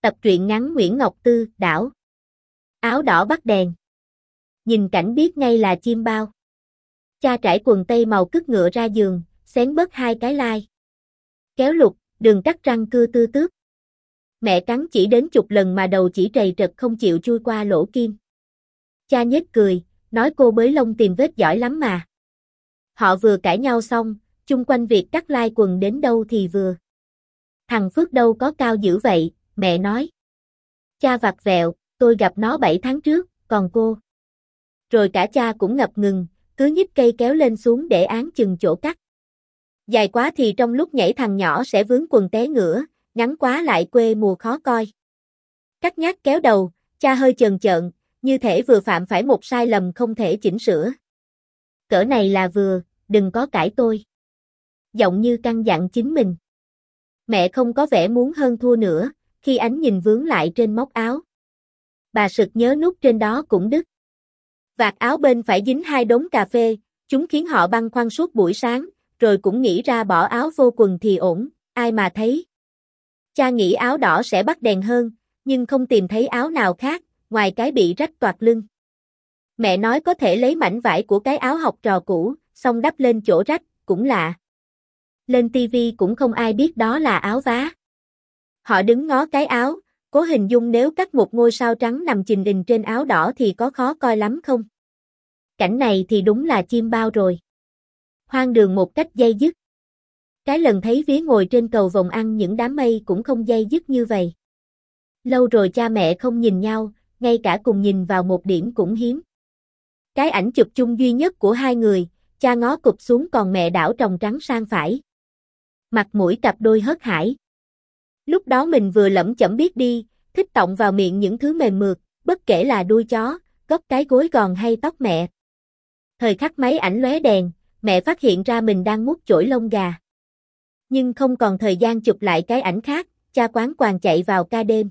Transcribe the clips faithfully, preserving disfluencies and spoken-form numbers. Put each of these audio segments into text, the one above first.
Tập truyện ngắn Nguyễn Ngọc Tư, đảo. Áo đỏ bắt đèn. Nhìn cảnh biết ngay là chim bao. Cha trải quần tây màu cứt ngựa ra giường, xén bớt hai cái lai. Kéo lục, đường cắt răng cưa tư tước. Mẹ cắn chỉ đến chục lần mà đầu chỉ trầy trật không chịu chui qua lỗ kim. Cha nhếch cười, nói cô bới lông tìm vết giỏi lắm mà. Họ vừa cãi nhau xong, chung quanh việc cắt lai quần đến đâu thì vừa. Thằng Phước đâu có cao dữ vậy, mẹ nói. Cha vặt vẹo, tôi gặp nó bảy tháng trước, còn cô. Rồi cả cha cũng ngập ngừng, cứ nhích cây kéo lên xuống để án chừng chỗ cắt. Dài quá thì trong lúc nhảy thằng nhỏ sẽ vướng quần té ngửa, ngắn quá lại quê mùa khó coi. Cắt nhát kéo đầu, cha hơi chần chợn, như thể vừa phạm phải một sai lầm không thể chỉnh sửa. Cỡ này là vừa, đừng có cãi tôi. Giọng như căn dặn chính mình. Mẹ không có vẻ muốn hơn thua nữa, khi ánh nhìn vướng lại trên móc áo. Bà sực nhớ nút trên đó cũng đứt. Vạt áo bên phải dính hai đống cà phê, chúng khiến họ băn khoăn suốt buổi sáng, rồi cũng nghĩ ra bỏ áo vô quần thì ổn, ai mà thấy. Cha nghĩ áo đỏ sẽ bắt đèn hơn, nhưng không tìm thấy áo nào khác, ngoài cái bị rách toạc lưng. Mẹ nói có thể lấy mảnh vải của cái áo học trò cũ, xong đắp lên chỗ rách, cũng lạ. Lên tivi cũng không ai biết đó là áo vá. Họ đứng ngó cái áo, cố hình dung nếu cắt một ngôi sao trắng nằm chình đình trên áo đỏ thì có khó coi lắm không? Cảnh này thì đúng là chim bao rồi. Hoang đường một cách dây dứt. Cái lần thấy vía ngồi trên cầu vồng ăn những đám mây cũng không dây dứt như vậy. Lâu rồi cha mẹ không nhìn nhau, ngay cả cùng nhìn vào một điểm cũng hiếm. Cái ảnh chụp chung duy nhất của hai người, cha ngó cụp xuống còn mẹ đảo tròng trắng sang phải. Mặt mũi cặp đôi hớt hải. Lúc đó mình vừa lẩm chẩm biết đi, thích tọng vào miệng những thứ mềm mượt, bất kể là đuôi chó, gốc cái gối gòn hay tóc mẹ. Thời khắc máy ảnh lóe đèn, mẹ phát hiện ra mình đang mút chổi lông gà. Nhưng không còn thời gian chụp lại cái ảnh khác, cha quán quàng chạy vào ca đêm.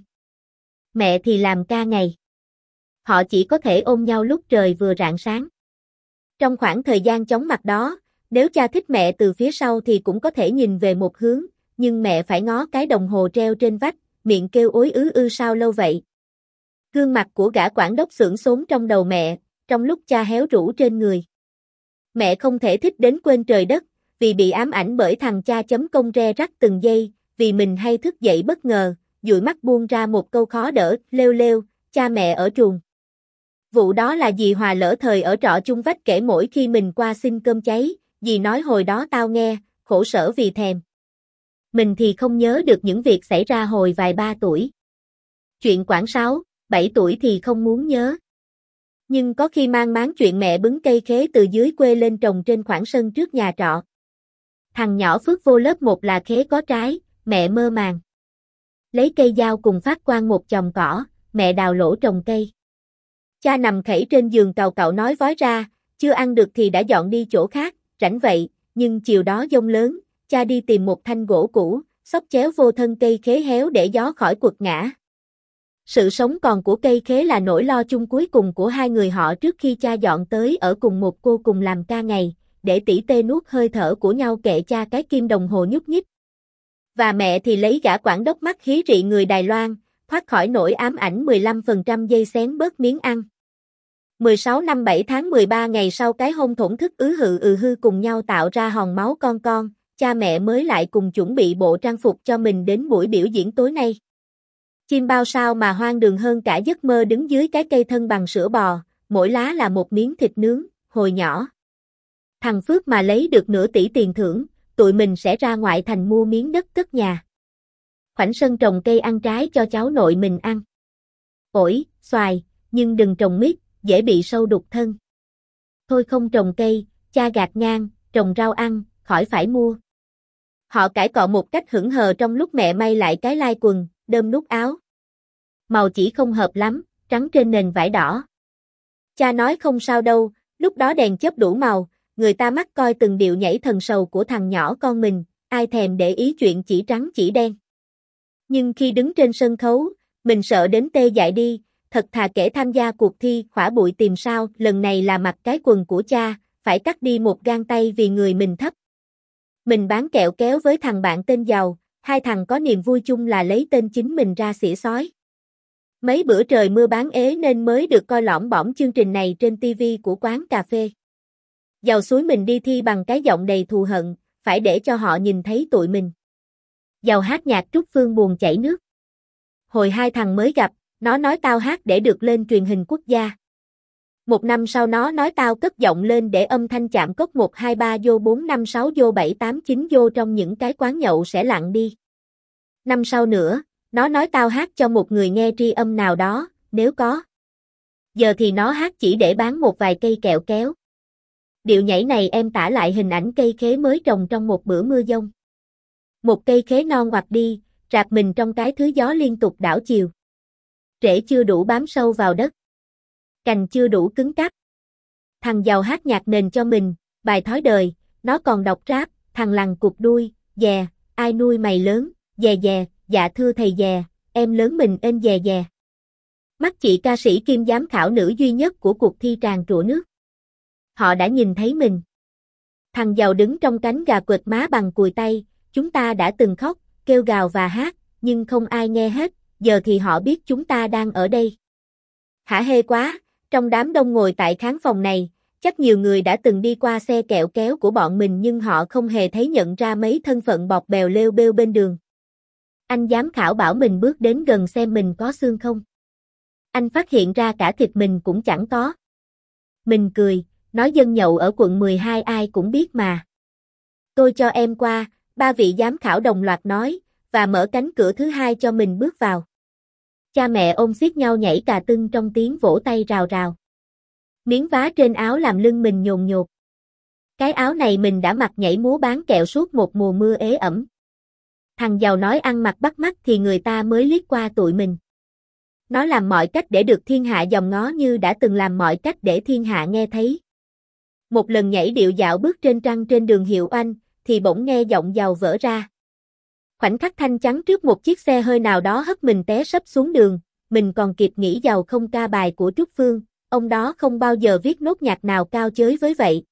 Mẹ thì làm ca ngày. Họ chỉ có thể ôm nhau lúc trời vừa rạng sáng. Trong khoảng thời gian chóng mặt đó, nếu cha thích mẹ từ phía sau thì cũng có thể nhìn về một hướng, nhưng mẹ phải ngó cái đồng hồ treo trên vách, miệng kêu ối ứ ư sao lâu vậy. Gương mặt của gã quản đốc xưởng xốn trong đầu mẹ, trong lúc cha héo rũ trên người. Mẹ không thể thích đến quên trời đất, vì bị ám ảnh bởi thằng cha chấm công re rắt từng giây, vì mình hay thức dậy bất ngờ, dụi mắt buông ra một câu khó đỡ, lêu lêu, cha mẹ ở truồng. Vụ đó là dì Hòa lỡ thời ở trọ chung vách kể mỗi khi mình qua xin cơm cháy, dì nói hồi đó tao nghe, khổ sở vì thèm. Mình thì không nhớ được những việc xảy ra hồi vài ba tuổi. Chuyện khoảng sáu, bảy tuổi thì không muốn nhớ. Nhưng có khi mang máng chuyện mẹ bứng cây khế từ dưới quê lên trồng trên khoảng sân trước nhà trọ. Thằng nhỏ Phước vô lớp một là khế có trái, mẹ mơ màng. Lấy cây dao cùng phát quang một chòm cỏ, mẹ đào lỗ trồng cây. Cha nằm khẩy trên giường càu cậu nói vói ra, chưa ăn được thì đã dọn đi chỗ khác, rảnh vậy, nhưng chiều đó giông lớn, cha đi tìm một thanh gỗ cũ, xốc chéo vô thân cây khế héo để gió khỏi quật ngã. Sự sống còn của cây khế là nỗi lo chung cuối cùng của hai người họ trước khi cha dọn tới ở cùng một cô cùng làm ca ngày, để tỉ tê nuốt hơi thở của nhau kệ cha cái kim đồng hồ nhúc nhích. Và mẹ thì lấy gã quản đốc mắt khí rị người Đài Loan, thoát khỏi nỗi ám ảnh mười lăm phần trăm giây xén bớt miếng ăn. mười sáu năm bảy tháng mười ba ngày sau cái hôn thổn thức ứ hự ừ hư cùng nhau tạo ra hòn máu con con, cha mẹ mới lại cùng chuẩn bị bộ trang phục cho mình đến buổi biểu diễn tối nay. Chim bao sao mà hoang đường hơn cả giấc mơ đứng dưới cái cây thân bằng sữa bò, mỗi lá là một miếng thịt nướng, hồi nhỏ. Thằng Phước mà lấy được nửa tỷ tiền thưởng, tụi mình sẽ ra ngoại thành mua miếng đất cất nhà. Khoảnh sân trồng cây ăn trái cho cháu nội mình ăn. Ổi, xoài, nhưng đừng trồng mít, dễ bị sâu đục thân. Thôi không trồng cây, cha gạt ngang, trồng rau ăn, khỏi phải mua. Họ cãi cọ một cách hững hờ trong lúc mẹ may lại cái lai quần, đơm nút áo. Màu chỉ không hợp lắm, trắng trên nền vải đỏ. Cha nói không sao đâu, lúc đó đèn chớp đủ màu, người ta mắc coi từng điệu nhảy thần sầu của thằng nhỏ con mình, ai thèm để ý chuyện chỉ trắng chỉ đen. Nhưng khi đứng trên sân khấu, mình sợ đến tê dại đi, thật thà kể tham gia cuộc thi khỏa bụi tìm sao, lần này là mặc cái quần của cha, phải cắt đi một gang tay vì người mình thấp. Mình bán kẹo kéo với thằng bạn tên giàu, hai thằng có niềm vui chung là lấy tên chính mình ra xỉa xói. Mấy bữa trời mưa bán ế nên mới được coi lỏm bỏng chương trình này trên ti vi của quán cà phê. Giàu xúi mình đi thi bằng cái giọng đầy thù hận, phải để cho họ nhìn thấy tụi mình. Giàu hát nhạc Trúc Phương buồn chảy nước. Hồi hai thằng mới gặp, nó nói tao hát để được lên truyền hình quốc gia. Một năm sau nó nói tao cất giọng lên để âm thanh chạm cốc một hai ba vô bốn năm sáu vô bảy tám chín vô trong những cái quán nhậu sẽ lặng đi. Năm sau nữa, nó nói tao hát cho một người nghe tri âm nào đó, nếu có. Giờ thì nó hát chỉ để bán một vài cây kẹo kéo. Điệu nhảy này em tả lại hình ảnh cây khế mới trồng trong một bữa mưa giông. Một cây khế non ngoặt đi, rạp mình trong cái thứ gió liên tục đảo chiều. Rễ chưa đủ bám sâu vào đất. Cành chưa đủ cứng cáp. Thằng giàu hát nhạc nền cho mình, bài thói đời, nó còn đọc rap, thằng lằn cụp đuôi, dè, ai nuôi mày lớn, dè dè, dạ thưa thầy dè, em lớn mình ên dè dè. Mắt chị ca sĩ kim giám khảo nữ duy nhất của cuộc thi tràn trụa nước. Họ đã nhìn thấy mình. Thằng giàu đứng trong cánh gà quệt má bằng cùi tay, chúng ta đã từng khóc, kêu gào và hát, nhưng không ai nghe hết, giờ thì họ biết chúng ta đang ở đây. Hả hê quá, trong đám đông ngồi tại khán phòng này, chắc nhiều người đã từng đi qua xe kẹo kéo của bọn mình nhưng họ không hề thấy nhận ra mấy thân phận bọt bèo lêu bêu bên đường. Anh giám khảo bảo mình bước đến gần xem mình có xương không. Anh phát hiện ra cả thịt mình cũng chẳng có. Mình cười, nói dân nhậu ở quận mười hai ai cũng biết mà. Tôi cho em qua, ba vị giám khảo đồng loạt nói, và mở cánh cửa thứ hai cho mình bước vào. Cha mẹ ôm siết nhau nhảy cà tưng trong tiếng vỗ tay rào rào. Miếng vá trên áo làm lưng mình nhồn nhột. Cái áo này mình đã mặc nhảy múa bán kẹo suốt một mùa mưa ế ẩm. Thằng giàu nói ăn mặc bắt mắt thì người ta mới liếc qua tụi mình. Nó làm mọi cách để được thiên hạ dòm ngó như đã từng làm mọi cách để thiên hạ nghe thấy. Một lần nhảy điệu dạo bước trên trăng trên đường Hiệu Oanh, thì bỗng nghe giọng giàu vỡ ra. Khoảnh khắc thanh chắn trước một chiếc xe hơi nào đó hất mình té sấp xuống đường, mình còn kịp nghĩ giàu không ca bài của Trúc Phương, ông đó không bao giờ viết nốt nhạc nào cao chới với vậy.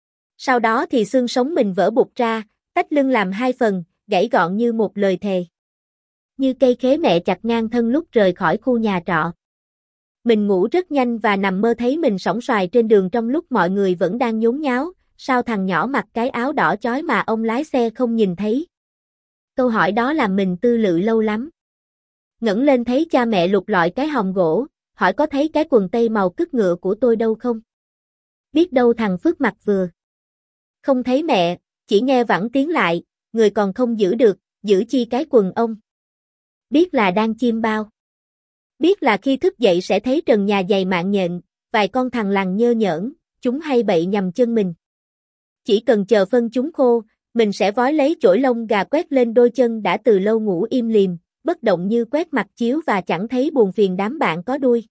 Sau đó thì xương sống mình vỡ bục ra, tách lưng làm hai phần, gãy gọn như một lời thề. Như cây khế mẹ chặt ngang thân lúc rời khỏi khu nhà trọ. Mình ngủ rất nhanh và nằm mơ thấy mình sóng xoài trên đường trong lúc mọi người vẫn đang nhốn nháo, sao thằng nhỏ mặc cái áo đỏ chói mà ông lái xe không nhìn thấy. Câu hỏi đó làm mình tư lự lâu lắm. Ngẩng lên thấy cha mẹ lục lọi cái hòm gỗ, hỏi có thấy cái quần tây màu cứt ngựa của tôi đâu không? Biết đâu thằng Phước mặc vừa. Không thấy mẹ, chỉ nghe vẳng tiếng lại, người còn không giữ được, giữ chi cái quần ông. Biết là đang chiêm bao. Biết là khi thức dậy sẽ thấy trần nhà dày mạng nhện, vài con thằng lằn nhơ nhởn, chúng hay bậy nhầm chân mình. Chỉ cần chờ phân chúng khô, mình sẽ vói lấy chổi lông gà quét lên đôi chân đã từ lâu ngủ im lìm, bất động như quét mặt chiếu và chẳng thấy buồn phiền đám bạn có đuôi.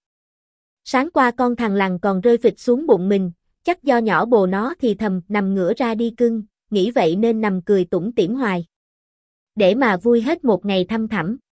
Sáng qua con thằng lằn còn rơi phịch xuống bụng mình, chắc do nhỏ bồ nó thì thầm nằm ngửa ra đi cưng, nghĩ vậy nên nằm cười tủm tỉm hoài. Để mà vui hết một ngày thăm thẳm.